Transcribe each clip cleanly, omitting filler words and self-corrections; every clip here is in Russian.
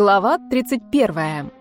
Глава 31.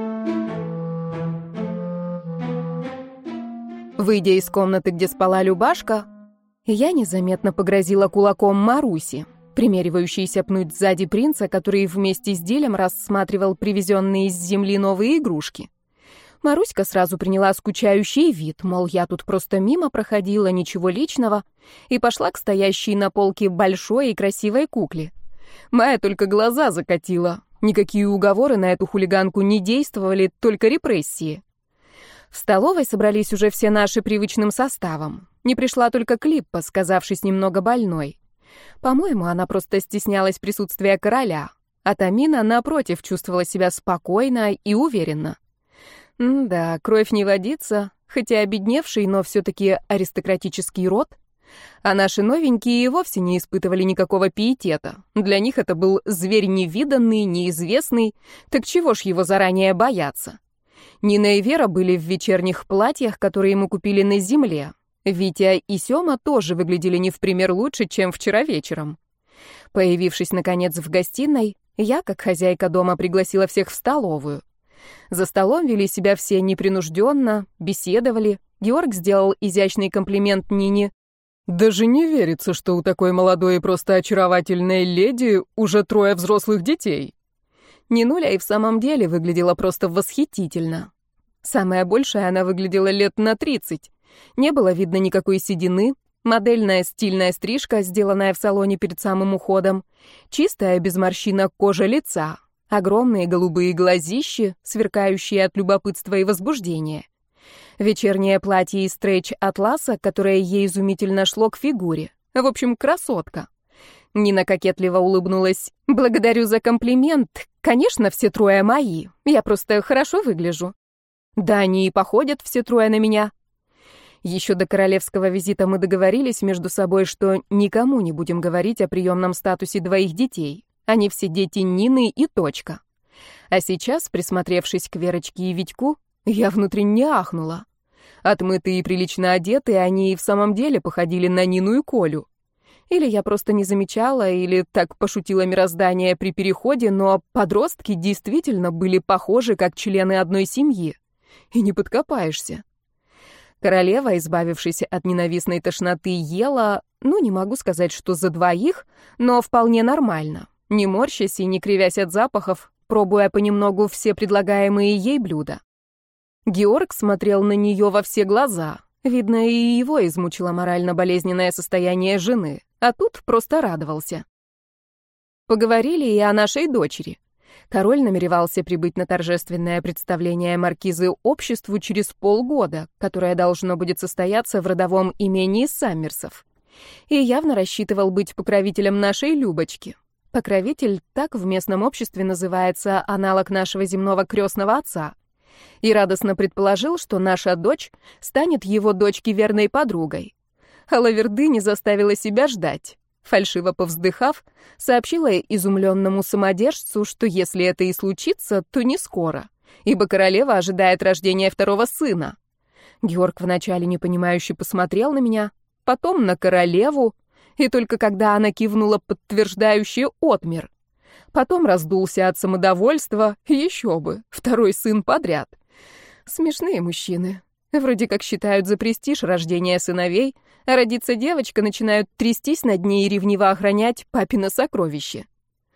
Выйдя из комнаты, где спала Любашка, я незаметно погрозила кулаком Маруси, примеривающейся пнуть сзади принца, который вместе с Дилем рассматривал привезенные из земли новые игрушки. Маруська сразу приняла скучающий вид, мол, я тут просто мимо проходила, ничего личного, и пошла к стоящей на полке большой и красивой кукле. Майя только глаза закатила. Никакие уговоры на эту хулиганку не действовали, только репрессии. В столовой собрались уже все наши привычным составом. Не пришла только Клиппа, сказавшись немного больной. По-моему, она просто стеснялась присутствия короля, а Тамина, напротив, чувствовала себя спокойно и уверенно. Да, кровь не водится, хотя обедневший, но все-таки аристократический род. А наши новенькие и вовсе не испытывали никакого пиетета. Для них это был зверь невиданный, неизвестный, так чего ж его заранее бояться? Нина и Вера были в вечерних платьях, которые мы купили на земле. Витя и Сёма тоже выглядели не в пример лучше, чем вчера вечером. Появившись, наконец, в гостиной, я, как хозяйка дома, пригласила всех в столовую. За столом вели себя все непринужденно, беседовали. Георг сделал изящный комплимент Нине. «Даже не верится, что у такой молодой и просто очаровательной леди уже 3 взрослых детей». Нинуля и в самом деле выглядела просто восхитительно. Самое большее она выглядела лет на 30. Не было видно никакой седины, модельная стильная стрижка, сделанная в салоне перед самым уходом, чистая без морщинок кожа лица, огромные голубые глазищи, сверкающие от любопытства и возбуждения. Вечернее платье из стрейч-атласа, которое ей изумительно шло к фигуре. В общем, красотка. Нина кокетливо улыбнулась. «Благодарю за комплимент. Конечно, все 3 мои. Я просто хорошо выгляжу». Да, они и походят все 3 на меня. Еще до королевского визита мы договорились между собой, что никому не будем говорить о приемном статусе 2 детей. Они все дети Нины и точка. А сейчас, присмотревшись к Верочке и Витьку, я внутренне ахнула. Отмытые и прилично одетые, они и в самом деле походили на Нину и Колю. Или я просто не замечала, или так пошутило мироздание при переходе, но подростки действительно были похожи, как члены одной семьи. И не подкопаешься. Королева, избавившись от ненавистной тошноты, ела, не могу сказать, что за 2, но вполне нормально, не морщась и не кривясь от запахов, пробуя понемногу все предлагаемые ей блюда. Георг смотрел на нее во все глаза. Видно, и его измучило морально-болезненное состояние жены, а тут просто радовался. Поговорили и о нашей дочери. Король намеревался прибыть на торжественное представление маркизы обществу через полгода, которое должно будет состояться в родовом имении Саммерсов. И явно рассчитывал быть покровителем нашей Любочки. Покровитель — так в местном обществе называется аналог нашего земного крестного отца. И радостно предположил, что наша дочь станет его дочке верной подругой. А Лаверды не заставила себя ждать. Фальшиво повздыхав, сообщила изумленному самодержцу, что если это и случится, то не скоро, ибо королева ожидает рождения 2 сына. Георг вначале непонимающе посмотрел на меня, потом на королеву, и только когда она кивнула подтверждающе, отмер. Потом раздулся от самодовольства, еще бы, 2 сын подряд. Смешные мужчины. Вроде как считают за престиж рождения сыновей, а родится девочка, начинают трястись над ней и ревниво охранять папино сокровище.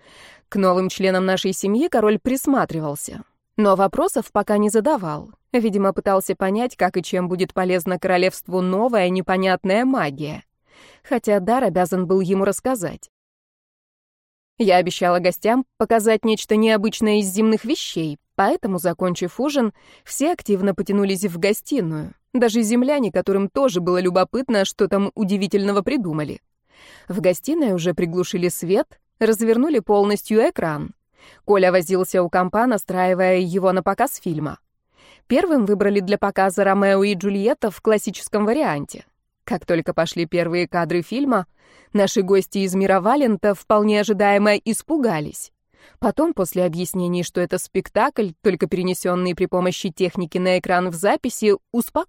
К новым членам нашей семьи король присматривался, но вопросов пока не задавал. Видимо, пытался понять, как и чем будет полезна королевству новая непонятная магия. Хотя дар обязан был ему рассказать. Я обещала гостям показать нечто необычное из земных вещей, поэтому, закончив ужин, все активно потянулись в гостиную. Даже земляне, которым тоже было любопытно, что там удивительного придумали. В гостиной уже приглушили свет, развернули полностью экран. Коля возился у компа, настраивая его на показ фильма. Первым выбрали для показа «Ромео и Джульетта» в классическом варианте. Как только пошли первые кадры фильма, наши гости из мира Валента вполне ожидаемо испугались. Потом, после объяснений, что это спектакль, только перенесенный при помощи техники на экран в записи,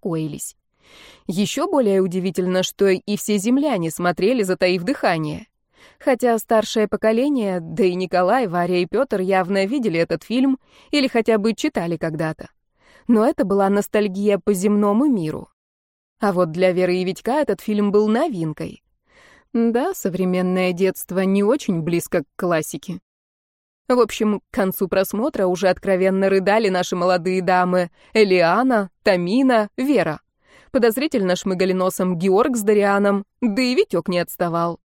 успокоились. Еще более удивительно, что и все земляне смотрели, затаив дыхание. Хотя старшее поколение, да и Николай, Варя и Петр явно видели этот фильм или хотя бы читали когда-то. Но это была ностальгия по земному миру. А вот для Веры и Витька этот фильм был новинкой. Да, современное детство не очень близко к классике. В общем, к концу просмотра уже откровенно рыдали наши молодые дамы Элиана, Тамина, Вера. Подозрительно шмыгали носом Георг с Дарианом, да и Витек не отставал.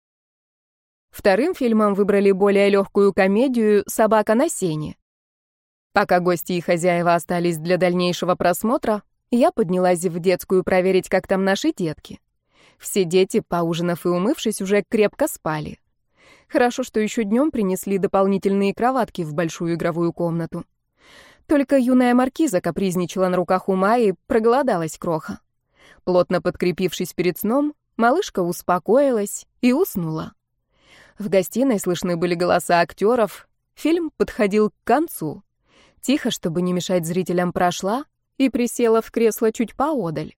Вторым фильмом выбрали более легкую комедию «Собака на сене». Пока гости и хозяева остались для дальнейшего просмотра, я поднялась в детскую проверить, как там наши детки. Все дети, поужинав и умывшись, уже крепко спали. Хорошо, что еще днем принесли дополнительные кроватки в большую игровую комнату. Только юная маркиза капризничала на руках у Майи, проголодалась кроха. Плотно подкрепившись перед сном, малышка успокоилась и уснула. В гостиной слышны были голоса актеров. Фильм подходил к концу. Тихо, чтобы не мешать зрителям, прошла и присела в кресло чуть поодаль.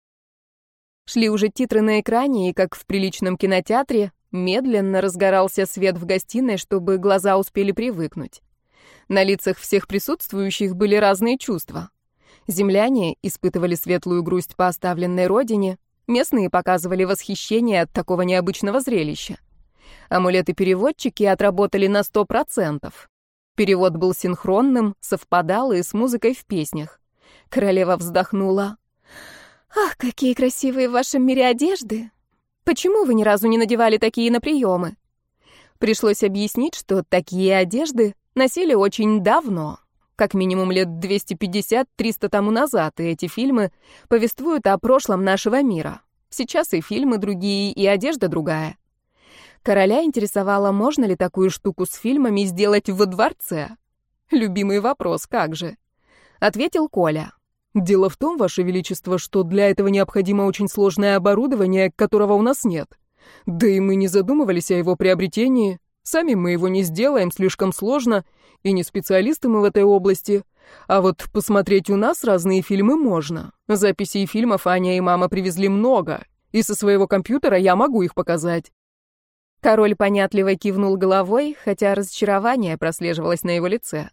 Шли уже титры на экране, и, как в приличном кинотеатре, медленно разгорался свет в гостиной, чтобы глаза успели привыкнуть. На лицах всех присутствующих были разные чувства. Земляне испытывали светлую грусть по оставленной родине, местные показывали восхищение от такого необычного зрелища. Амулеты-переводчики отработали на 100%. Перевод был синхронным, совпадал и с музыкой в песнях. Королева вздохнула. «Ах, какие красивые в вашем мире одежды! Почему вы ни разу не надевали такие на приемы?» Пришлось объяснить, что такие одежды носили очень давно, как минимум лет 250-300 тому назад, и эти фильмы повествуют о прошлом нашего мира. Сейчас и фильмы другие, и одежда другая. Короля интересовало, можно ли такую штуку с фильмами сделать во дворце. Любимый вопрос, как же? Ответил Коля. Дело в том, Ваше Величество, что для этого необходимо очень сложное оборудование, которого у нас нет. Да и мы не задумывались о его приобретении. Сами мы его не сделаем, слишком сложно, и не специалисты мы в этой области. А вот посмотреть у нас разные фильмы можно. Записей фильмов Аня и мама привезли много, и со своего компьютера я могу их показать. Король понятливо кивнул головой, хотя разочарование прослеживалось на его лице.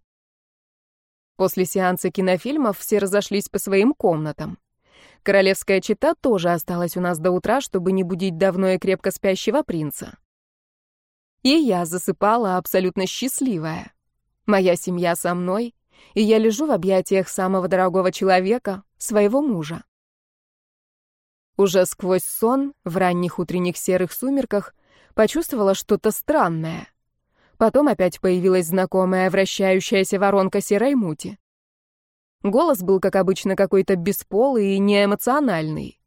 После сеанса кинофильмов все разошлись по своим комнатам. Королевская чета тоже осталась у нас до утра, чтобы не будить давно и крепко спящего принца. И я засыпала абсолютно счастливая. Моя семья со мной, и я лежу в объятиях самого дорогого человека, своего мужа. Уже сквозь сон, в ранних утренних серых сумерках, почувствовала что-то странное. Потом опять появилась знакомая вращающаяся воронка серой мути. Голос был, как обычно, какой-то бесполый и неэмоциональный.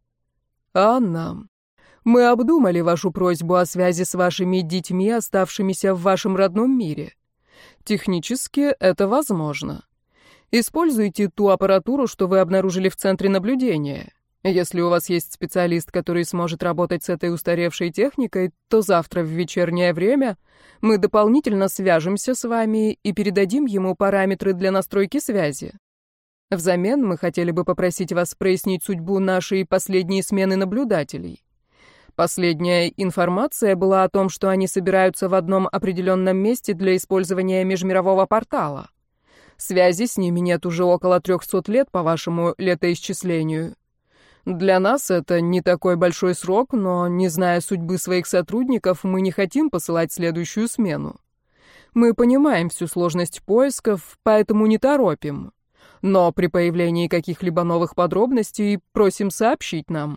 «Анна, мы обдумали вашу просьбу о связи с вашими детьми, оставшимися в вашем родном мире. Технически это возможно. Используйте ту аппаратуру, что вы обнаружили в центре наблюдения. Если у вас есть специалист, который сможет работать с этой устаревшей техникой, то завтра в вечернее время мы дополнительно свяжемся с вами и передадим ему параметры для настройки связи. Взамен мы хотели бы попросить вас прояснить судьбу нашей последней смены наблюдателей. Последняя информация была о том, что они собираются в одном определенном месте для использования межмирового портала. Связи с ними нет уже около 300 лет по вашему летоисчислению. Для нас это не такой большой срок, но, не зная судьбы своих сотрудников, мы не хотим посылать следующую смену. Мы понимаем всю сложность поисков, поэтому не торопим. Но при появлении каких-либо новых подробностей просим сообщить нам».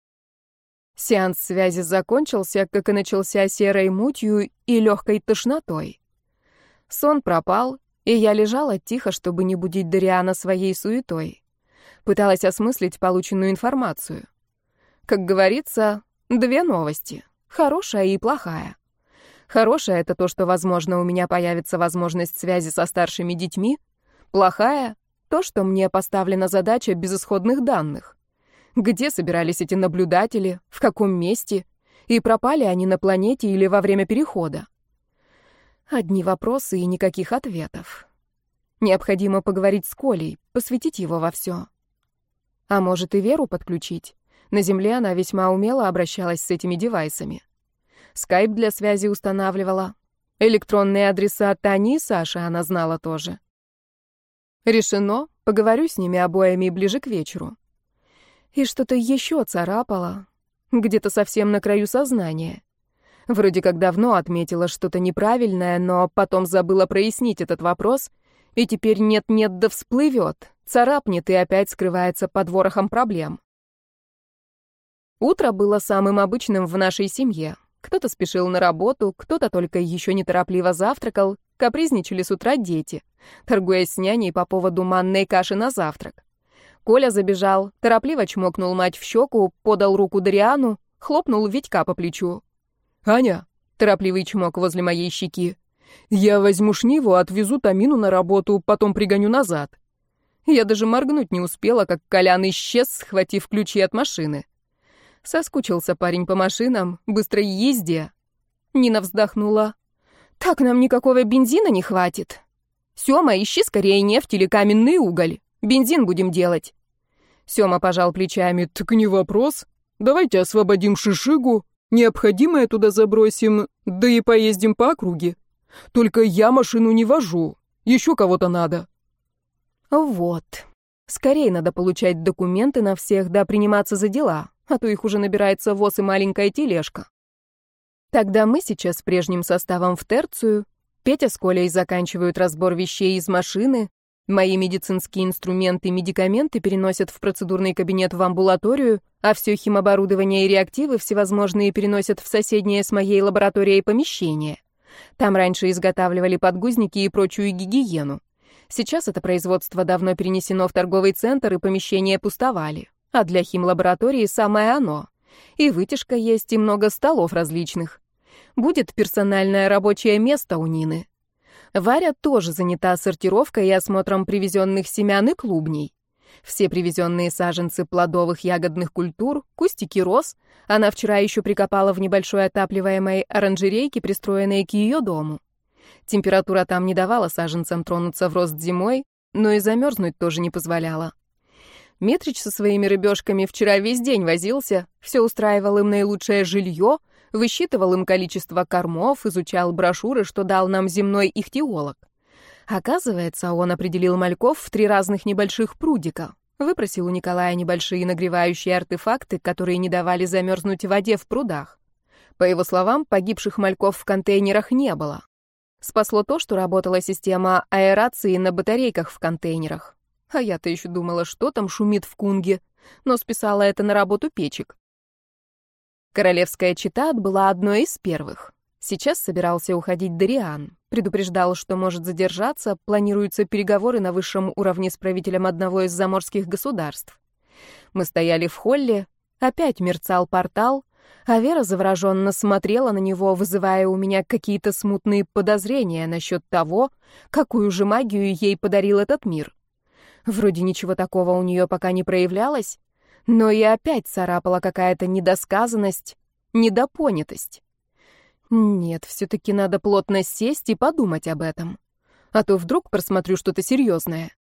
Сеанс связи закончился, как и начался, серой мутью и легкой тошнотой. Сон пропал, и я лежала тихо, чтобы не будить Дариана своей суетой. Пыталась осмыслить полученную информацию. Как говорится, две новости. Хорошая и плохая. Хорошая — это то, что, возможно, у меня появится возможность связи со старшими детьми. Плохая — то, что мне поставлена задача без исходных данных. Где собирались эти наблюдатели, в каком месте, и пропали они на планете или во время перехода? Одни вопросы и никаких ответов. Необходимо поговорить с Колей, посвятить его во все. А может, и Веру подключить. На Земле она весьма умело обращалась с этими девайсами. Скайп для связи устанавливала. Электронные адреса Тани и Саши она знала тоже. Решено, поговорю с ними обоими ближе к вечеру. И что-то еще царапало, где-то совсем на краю сознания. Вроде как давно отметила что-то неправильное, но потом забыла прояснить этот вопрос, и теперь нет-нет да всплывет, царапнет и опять скрывается под ворохом проблем. Утро было самым обычным в нашей семье. Кто-то спешил на работу, кто-то только еще неторопливо завтракал, капризничали с утра дети, торгуясь с няней по поводу манной каши на завтрак. Коля забежал, торопливо чмокнул мать в щеку, подал руку Дариану, хлопнул Витька по плечу. «Аня», — торопливый чмок возле моей щеки, «я возьму Шниву, отвезу Тамину на работу, потом пригоню назад». Я даже моргнуть не успела, как Колян исчез, схватив ключи от машины. Соскучился парень по машинам, быстрой езде. Нина вздохнула. «Так нам никакого бензина не хватит. Сёма, ищи скорее нефть или каменный уголь. Бензин будем делать». Сёма пожал плечами. «Так не вопрос. Давайте освободим Шишигу, необходимое туда забросим, да и поездим по округе. Только я машину не вожу, еще кого-то надо». Вот. Скорее надо получать документы на всех, да приниматься за дела, а то их уже набирается воз и маленькая тележка. Тогда мы сейчас с прежним составом в терцию, Петя с Колей заканчивают разбор вещей из машины, мои медицинские инструменты и медикаменты переносят в процедурный кабинет в амбулаторию, а все химоборудование и реактивы всевозможные переносят в соседнее с моей лабораторией помещение. Там раньше изготавливали подгузники и прочую гигиену. Сейчас это производство давно перенесено в торговый центр, и помещения пустовали. А для химлаборатории самое оно. И вытяжка есть, и много столов различных. Будет персональное рабочее место у Нины. Варя тоже занята сортировкой и осмотром привезенных семян и клубней. Все привезенные саженцы плодовых ягодных культур, кустики роз она вчера еще прикопала в небольшой отапливаемой оранжерейке, пристроенной к ее дому. Температура там не давала саженцам тронуться в рост зимой, но и замерзнуть тоже не позволяла. Митрич со своими рыбешками вчера весь день возился, все устраивал им наилучшее жилье, высчитывал им количество кормов, изучал брошюры, что дал нам земной ихтиолог. Оказывается, он определил мальков в 3 разных небольших прудика, выпросил у Николая небольшие нагревающие артефакты, которые не давали замерзнуть в воде в прудах. По его словам, погибших мальков в контейнерах не было. Спасло то, что работала система аэрации на батарейках в контейнерах. А я-то еще думала, что там шумит в Кунге, но списала это на работу печек. Королевская чета была одной из первых. Сейчас собирался уходить Дариан. Предупреждал, что может задержаться, планируются переговоры на высшем уровне с правителем одного из заморских государств. Мы стояли в холле, опять мерцал портал, а Вера завороженно смотрела на него, вызывая у меня какие-то смутные подозрения насчет того, какую же магию ей подарил этот мир. Вроде ничего такого у нее пока не проявлялось, но и опять царапала какая-то недосказанность, недопонятость. Нет, все-таки надо плотно сесть и подумать об этом. А то вдруг просмотрю что-то серьезное.